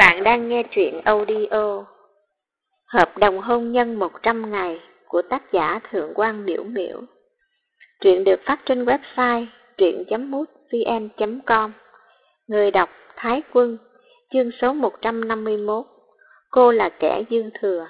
Bạn đang nghe truyện audio Hợp đồng hôn nhân 100 ngày của tác giả Thượng quan Miễu Miễu. Truyện được phát trên website truyện.mútvn.com. Người đọc Thái Quân. Chương số 151. Cô là kẻ dư thừa.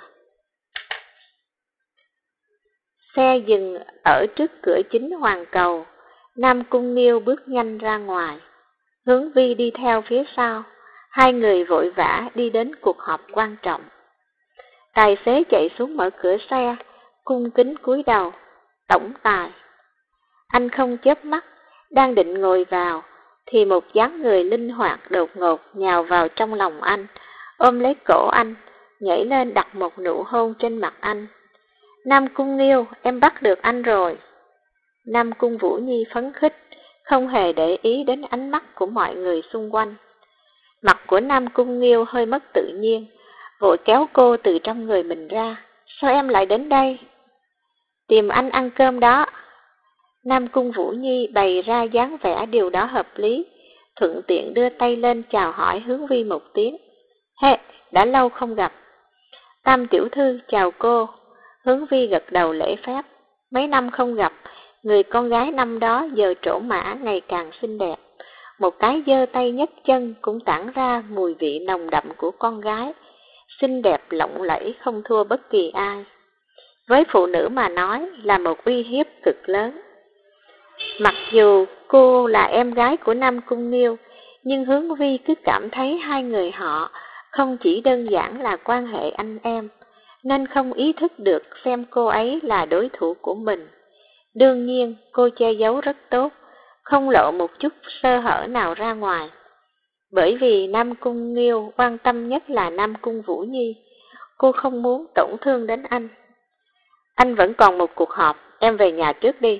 Xe dừng ở trước cửa chính Hoàng Cầu. Nam Cung Nghiêu bước nhanh ra ngoài, Hướng Vi đi theo phía sau. Hai người vội vã đi đến cuộc họp quan trọng. Tài xế chạy xuống mở cửa xe, cung kính cúi đầu. Tổng tài. Anh không chớp mắt, đang định ngồi vào, thì một dáng người linh hoạt đột ngột nhào vào trong lòng anh, ôm lấy cổ anh, nhảy lên đặt một nụ hôn trên mặt anh. Nam Cung Nghiêu, em bắt được anh rồi. Nam Cung Vũ Nhi phấn khích, không hề để ý đến ánh mắt của mọi người xung quanh. Mặt của Nam Cung Nghiêu hơi mất tự nhiên, vội kéo cô từ trong người mình ra. Sao em lại đến đây? Tìm anh ăn cơm đó. Nam Cung Vũ Nhi bày ra dáng vẻ điều đó hợp lý, thuận tiện đưa tay lên chào hỏi Hướng Vi một tiếng. Hey, đã lâu không gặp. Tam tiểu thư chào cô. Hướng Vi gật đầu lễ phép. Mấy năm không gặp, người con gái năm đó giờ trổ mã ngày càng xinh đẹp. Một cái giơ tay nhấc chân cũng tản ra mùi vị nồng đậm của con gái, xinh đẹp lộng lẫy không thua bất kỳ ai. Với phụ nữ mà nói là một uy hiếp cực lớn. Mặc dù cô là em gái của Nam Cung Nghiêu, nhưng Hướng Vi cứ cảm thấy hai người họ không chỉ đơn giản là quan hệ anh em, nên không ý thức được xem cô ấy là đối thủ của mình. Đương nhiên cô che giấu rất tốt, không lộ một chút sơ hở nào ra ngoài. Bởi vì Nam Cung Nghiêu quan tâm nhất là Nam Cung Vũ Nhi, cô không muốn tổn thương đến anh. Anh vẫn còn một cuộc họp, em về nhà trước đi.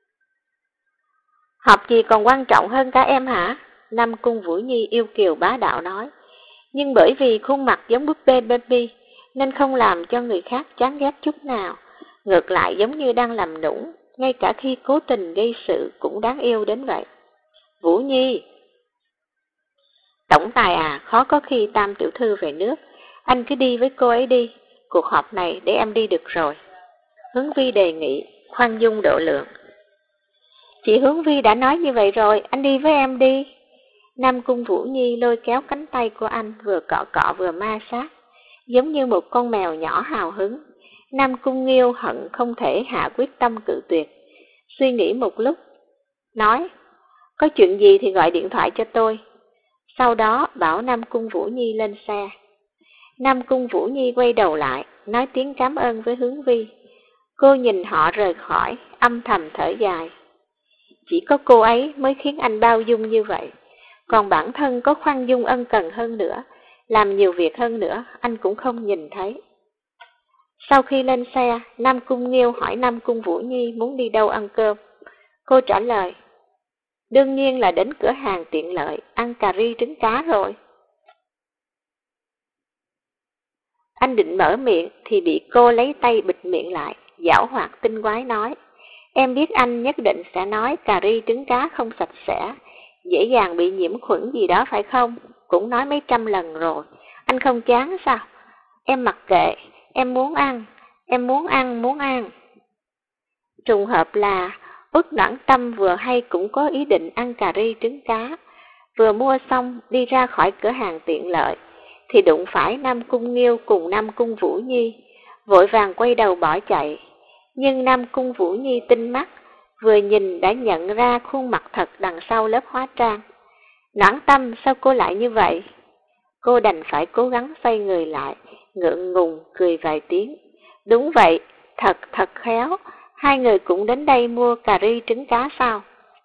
Họp gì còn quan trọng hơn cả em hả? Nam Cung Vũ Nhi yêu kiều bá đạo nói. Nhưng bởi vì khuôn mặt giống búp bê baby, nên không làm cho người khác chán ghét chút nào. Ngược lại giống như đang làm nũng, ngay cả khi cố tình gây sự cũng đáng yêu đến vậy. Vũ Nhi. Tổng tài à, khó có khi Tam tiểu thư về nước, anh cứ đi với cô ấy đi, cuộc họp này để em đi được rồi. Hướng Vi đề nghị, khoan dung độ lượng. Chị Hướng Vi đã nói như vậy rồi, anh đi với em đi. Nam Cung Vũ Nhi lôi kéo cánh tay của anh, vừa cọ cọ vừa ma sát, giống như một con mèo nhỏ hào hứng. Nam Cung Nghiêu hận không thể hạ quyết tâm cự tuyệt. Suy nghĩ một lúc, nói, có chuyện gì thì gọi điện thoại cho tôi. Sau đó bảo Nam Cung Vũ Nhi lên xe. Nam Cung Vũ Nhi quay đầu lại, nói tiếng cảm ơn với Hướng Vi. Cô nhìn họ rời khỏi, âm thầm thở dài. Chỉ có cô ấy mới khiến anh bao dung như vậy, còn bản thân có khoan dung ân cần hơn nữa, làm nhiều việc hơn nữa, anh cũng không nhìn thấy. Sau khi lên xe, Nam Cung Nghiêu hỏi Nam Cung Vũ Nhi muốn đi đâu ăn cơm. Cô trả lời, đương nhiên là đến cửa hàng tiện lợi, ăn cà ri trứng cá rồi. Anh định mở miệng thì bị cô lấy tay bịt miệng lại, giảo hoạt tinh quái nói, em biết anh nhất định sẽ nói cà ri trứng cá không sạch sẽ, dễ dàng bị nhiễm khuẩn gì đó phải không? Cũng nói mấy trăm lần rồi, anh không chán sao? Em mặc kệ, em muốn ăn, em muốn ăn, muốn ăn. Trùng hợp là Uất Noãn Tâm vừa hay cũng có ý định ăn cà ri trứng cá, vừa mua xong đi ra khỏi cửa hàng tiện lợi, thì đụng phải Nam Cung Nghiêu cùng Nam Cung Vũ Nhi, vội vàng quay đầu bỏ chạy. Nhưng Nam Cung Vũ Nhi tinh mắt, vừa nhìn đã nhận ra khuôn mặt thật đằng sau lớp hóa trang. Noãn Tâm, sao cô lại như vậy? Cô đành phải cố gắng xoay người lại, ngượng ngùng cười vài tiếng. Đúng vậy, thật khéo, hai người cũng đến đây mua cà ri trứng cá sao?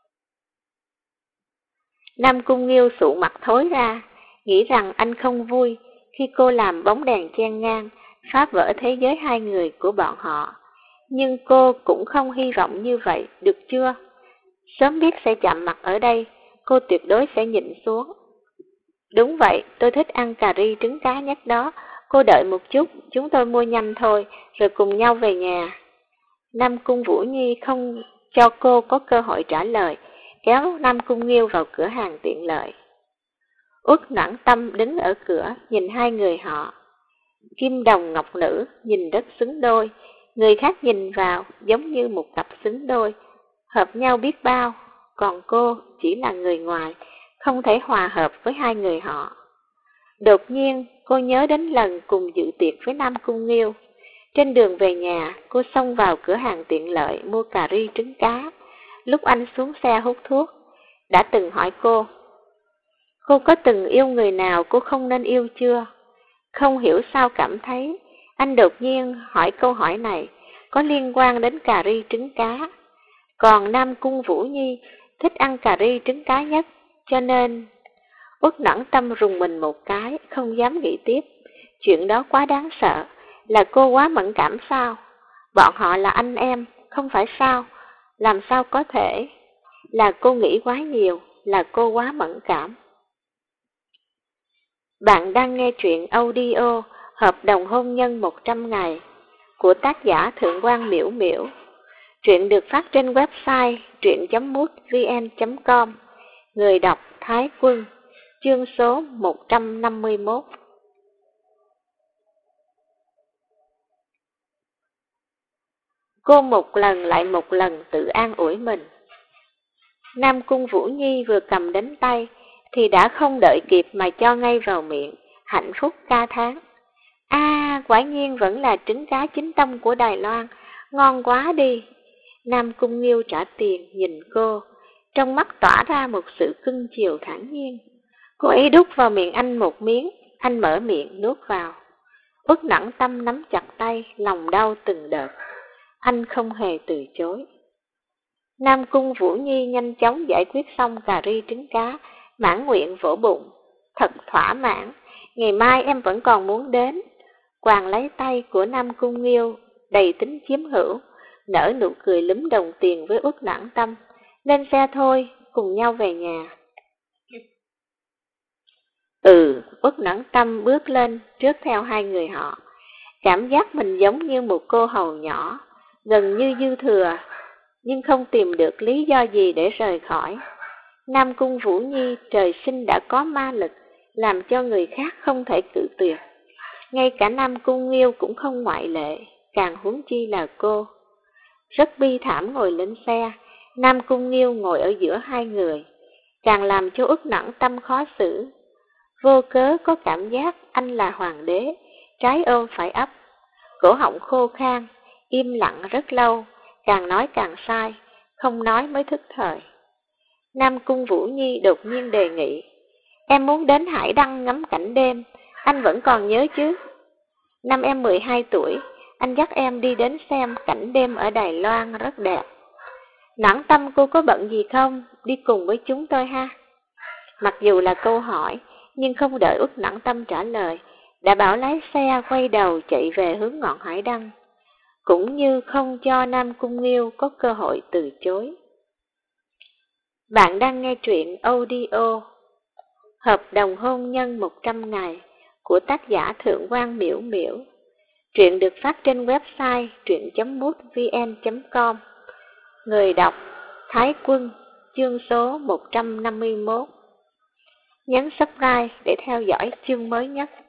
Nam Cung Nghiêu sụ mặt thối ra, nghĩ rằng anh không vui khi cô làm bóng đèn chen ngang, phá vỡ thế giới hai người của bọn họ. Nhưng cô cũng không hy vọng như vậy, được chưa? Sớm biết sẽ chạm mặt ở đây, cô tuyệt đối sẽ nhịn xuống. Đúng vậy, tôi thích ăn cà ri trứng cá nhất đó, cô đợi một chút, chúng tôi mua nhanh thôi, rồi cùng nhau về nhà. Nam Cung Vũ Nhi không cho cô có cơ hội trả lời, kéo Nam Cung Nghiêu vào cửa hàng tiện lợi. Uất Noãn Tâm đứng ở cửa nhìn hai người họ. Kim đồng ngọc nữ nhìn rất xứng đôi, người khác nhìn vào giống như một cặp xứng đôi, hợp nhau biết bao, còn cô chỉ là người ngoài, không thể hòa hợp với hai người họ. Đột nhiên, cô nhớ đến lần cùng dự tiệc với Nam Cung Nghiêu. Trên đường về nhà, cô xông vào cửa hàng tiện lợi mua cà ri trứng cá. Lúc anh xuống xe hút thuốc, đã từng hỏi cô có từng yêu người nào cô không nên yêu chưa? Không hiểu sao cảm thấy, anh đột nhiên hỏi câu hỏi này có liên quan đến cà ri trứng cá. Còn Nam Cung Vũ Nhi thích ăn cà ri trứng cá nhất, cho nên Uất Noãn Tâm rùng mình một cái, không dám nghĩ tiếp. Chuyện đó quá đáng sợ, là cô quá mẫn cảm sao? Bọn họ là anh em, không phải sao? Làm sao có thể? Là cô nghĩ quá nhiều, là cô quá mẫn cảm. Bạn đang nghe truyện audio Hợp đồng hôn nhân 100 ngày của tác giả Thượng quan Miễu Miễu. Truyện được phát trên website truyện.mútvn.com. Người đọc Thái Quân. Chương số 151. Cô một lần lại một lần tự an ủi mình. Nam Cung Vũ Nhi vừa cầm đến tay thì đã không đợi kịp mà cho ngay vào miệng, hạnh phúc ca thán. Quả nhiên vẫn là trứng cá chính tông của Đài Loan, ngon quá đi. Nam Cung Nghiêu trả tiền nhìn cô, trong mắt tỏa ra một sự cưng chiều thản nhiên. Cô ấy đút vào miệng anh một miếng, anh mở miệng nuốt vào. Uất Noãn Tâm nắm chặt tay, lòng đau từng đợt. Anh không hề từ chối. Nam Cung Vũ Nhi nhanh chóng giải quyết xong cà ri trứng cá, mãn nguyện vỗ bụng. Thật thỏa mãn, ngày mai em vẫn còn muốn đến. Quàng lấy tay của Nam Cung Nghiêu, đầy tính chiếm hữu, nở nụ cười lúm đồng tiền với Uất Noãn Tâm. Lên xe thôi, cùng nhau về nhà. Uất Noãn Tâm bước lên trước theo hai người họ. Cảm giác mình giống như một cô hầu nhỏ, gần như dư thừa, nhưng không tìm được lý do gì để rời khỏi. Nam Cung Vũ Nhi trời sinh đã có ma lực, làm cho người khác không thể cự tuyệt. Ngay cả Nam Cung Nghiêu cũng không ngoại lệ, càng huống chi là cô. Rất bi thảm ngồi lên xe, Nam Cung Nghiêu ngồi ở giữa hai người, càng làm cho Uất Noãn Tâm khó xử. Vô cớ có cảm giác anh là hoàng đế, trái ôm phải ấp. Cổ họng khô khan, im lặng rất lâu, càng nói càng sai, không nói mới thức thời. Nam Cung Vũ Nhi đột nhiên đề nghị, em muốn đến Hải Đăng ngắm cảnh đêm, anh vẫn còn nhớ chứ? Năm em 12 tuổi, anh dắt em đi đến xem cảnh đêm ở Đài Loan rất đẹp. Noãn Tâm cô có bận gì không? Đi cùng với chúng tôi ha. Mặc dù là câu hỏi, nhưng không đợi Uất Noãn Tâm trả lời, đã bảo lái xe quay đầu chạy về hướng ngọn Hải Đăng, cũng như không cho Nam Cung Nghiêu có cơ hội từ chối. Bạn đang nghe truyện audio Hợp đồng hôn nhân 100 ngày của tác giả Thượng quan Miễu Miễu. Truyện được phát trên website truyện.mútvn.com. Người đọc Thái Quân. Chương số 151. Nhấn subscribe để theo dõi chương mới nhất.